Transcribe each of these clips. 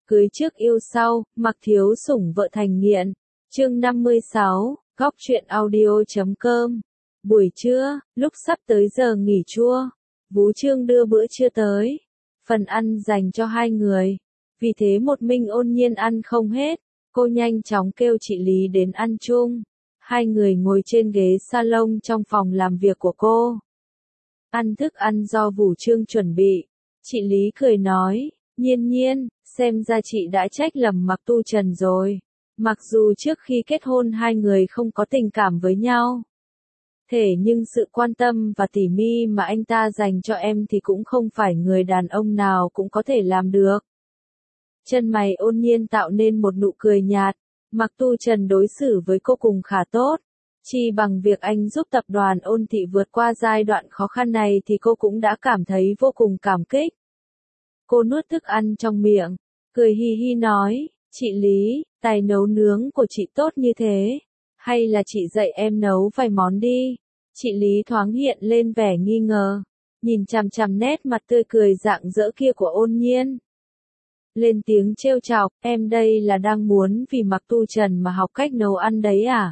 Cưới trước yêu sau, mặc thiếu sủng vợ thành nghiện. Chương 56, góc truyện audio.com. Buổi trưa, lúc sắp tới giờ nghỉ trưa, Vú Trương đưa bữa trưa tới. Phần ăn dành cho hai người. Vì thế một mình Ôn Nhiên ăn không hết, cô nhanh chóng kêu chị Lý đến ăn chung. Hai người ngồi trên ghế salon trong phòng làm việc của cô. Ăn thức ăn do Vú Trương chuẩn bị. Chị Lý cười nói, Nhiên, xem ra chị đã trách lầm Mạc Tu Trần rồi. Mặc dù trước khi kết hôn hai người không có tình cảm với nhau. Thế nhưng sự quan tâm và tỉ mỉ mà anh ta dành cho em thì cũng không phải người đàn ông nào cũng có thể làm được. Chân mày Ôn Nhiên tạo nên một nụ cười nhạt. Mạc Tu Trần đối xử với cô cùng khá tốt. Chỉ bằng việc anh giúp tập đoàn Ôn Thị vượt qua giai đoạn khó khăn này thì cô cũng đã cảm thấy vô cùng cảm kích. Cô nuốt thức ăn trong miệng, cười hi hi nói, chị Lý, tài nấu nướng của chị tốt như thế. Hay là chị dạy em nấu vài món đi. Chị Lý thoáng hiện lên vẻ nghi ngờ, nhìn chằm chằm nét mặt tươi cười rạng rỡ kia của Ôn Nhiên. Lên tiếng trêu chọc, em đây là đang muốn vì Mạc Tu Trần mà học cách nấu ăn đấy à?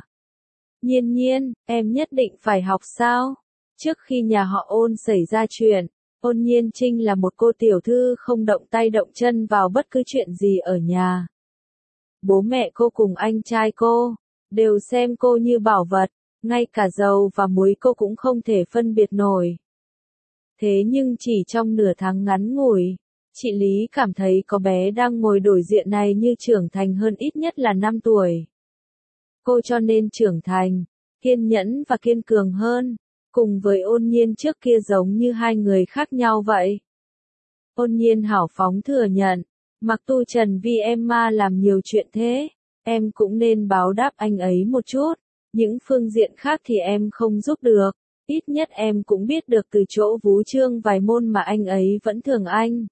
Nhiên, em nhất định phải học sao? Trước khi nhà họ Ôn xảy ra chuyện, Ôn Nhiên Trinh là một cô tiểu thư không động tay động chân vào bất cứ chuyện gì ở nhà. Bố mẹ cô cùng anh trai cô đều xem cô như bảo vật, ngay cả dầu và muối cô cũng không thể phân biệt nổi. Thế nhưng chỉ trong nửa tháng ngắn ngủi, chị Lý cảm thấy có bé đang ngồi đối diện này như trưởng thành hơn ít nhất là 5 tuổi. Cô cho nên trưởng thành, kiên nhẫn và kiên cường hơn, cùng với Ôn Nhiên trước kia giống như hai người khác nhau vậy. Ôn Nhiên hào phóng thừa nhận, Mạc Tu Trần vì em mà làm nhiều chuyện thế, em cũng nên báo đáp anh ấy một chút, những phương diện khác thì em không giúp được, ít nhất em cũng biết được từ chỗ Vú Trương vài môn mà anh ấy vẫn thường anh.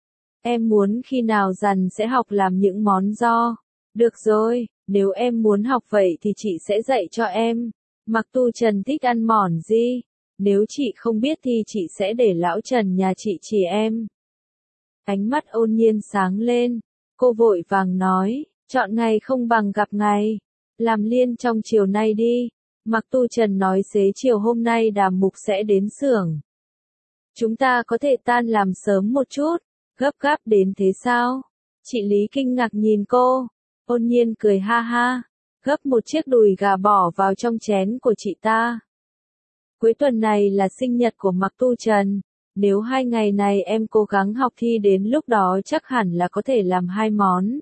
Em muốn khi nào rảnh sẽ học làm những món do. Được rồi, nếu em muốn học vậy thì chị sẽ dạy cho em. Mạc Tu Trần thích ăn món gì? Nếu chị không biết thì chị sẽ để lão Trần nhà chị chỉ em. Ánh mắt Ôn Nhiên sáng lên, cô vội vàng nói, chọn ngày không bằng gặp ngày. Làm liên trong chiều nay đi. Mạc Tu Trần nói xế chiều hôm nay Đàm Mục sẽ đến xưởng. Chúng ta có thể tan làm sớm một chút. Gấp gáp đến thế sao? Chị Lý kinh ngạc nhìn cô. Ôn Nhiên cười ha ha. Gấp một chiếc đùi gà bỏ vào trong chén của chị ta. Cuối tuần này là sinh nhật của Mạc Tu Trần. Nếu 2 ngày này em cố gắng học thì đến lúc đó chắc hẳn là có thể làm 2 món.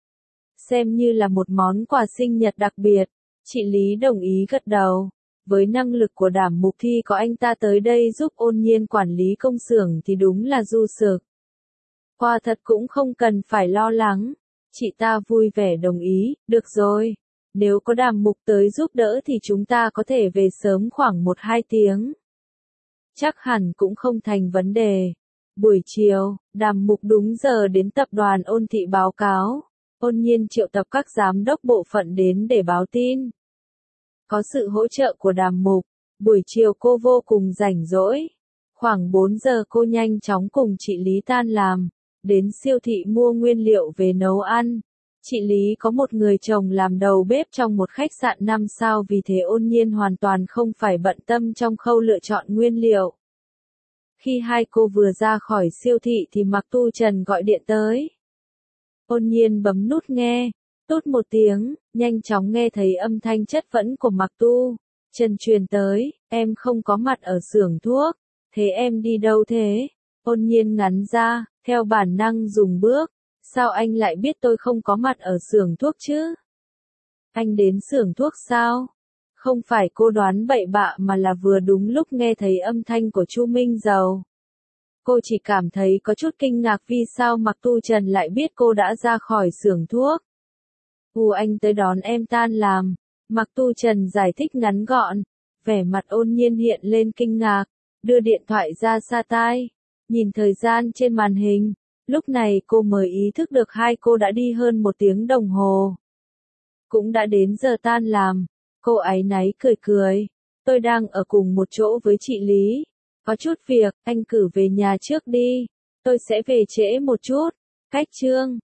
Xem như là một món quà sinh nhật đặc biệt. Chị Lý đồng ý gật đầu. Với năng lực của Đàm Mục thì có anh ta tới đây giúp Ôn Nhiên quản lý công xưởng thì đúng là du sực. Quả thật cũng không cần phải lo lắng. Chị ta vui vẻ đồng ý, được rồi. Nếu có Đàm Mục tới giúp đỡ thì chúng ta có thể về sớm khoảng 1-2 tiếng. Chắc hẳn cũng không thành vấn đề. Buổi chiều, Đàm Mục đúng giờ đến tập đoàn Ôn Thị báo cáo. Ôn Nhiên triệu tập các giám đốc bộ phận đến để báo tin. Có sự hỗ trợ của Đàm Mục, buổi chiều cô vô cùng rảnh rỗi. Khoảng 4 giờ cô nhanh chóng cùng chị Lý tan làm, đến siêu thị mua nguyên liệu về nấu ăn. Chị Lý có một người chồng làm đầu bếp trong một khách sạn 5 sao vì thế Ôn Nhiên hoàn toàn không phải bận tâm trong khâu lựa chọn nguyên liệu. Khi hai cô vừa ra khỏi siêu thị thì Mạc Tu Trần gọi điện tới. Ôn Nhiên bấm nút nghe, tút một tiếng, nhanh chóng nghe thấy âm thanh chất vấn của Mạc Tu Trần truyền tới, em không có mặt ở xưởng thuốc, thế em đi đâu thế? Ôn Nhiên ngắn ra, theo bản năng dùng bước, sao anh lại biết tôi không có mặt ở xưởng thuốc chứ? Anh đến xưởng thuốc sao? Không phải cô đoán bậy bạ mà là vừa đúng lúc nghe thấy âm thanh của Chu Minh Dầu. Cô chỉ cảm thấy có chút kinh ngạc vì sao Mạc Tu Trần lại biết cô đã ra khỏi xưởng thuốc. Anh tới đón em tan làm. Mạc Tu Trần giải thích ngắn gọn. Vẻ mặt Ôn Nhiên hiện lên kinh ngạc, đưa điện thoại ra xa tai. Nhìn thời gian trên màn hình, lúc này cô mới ý thức được hai cô đã đi hơn 1 tiếng đồng hồ. Cũng đã đến giờ tan làm, cô áy náy cười. Tôi đang ở cùng một chỗ với chị Lý. Có chút việc, anh cử về nhà trước đi. Tôi sẽ về trễ một chút. Cách chương.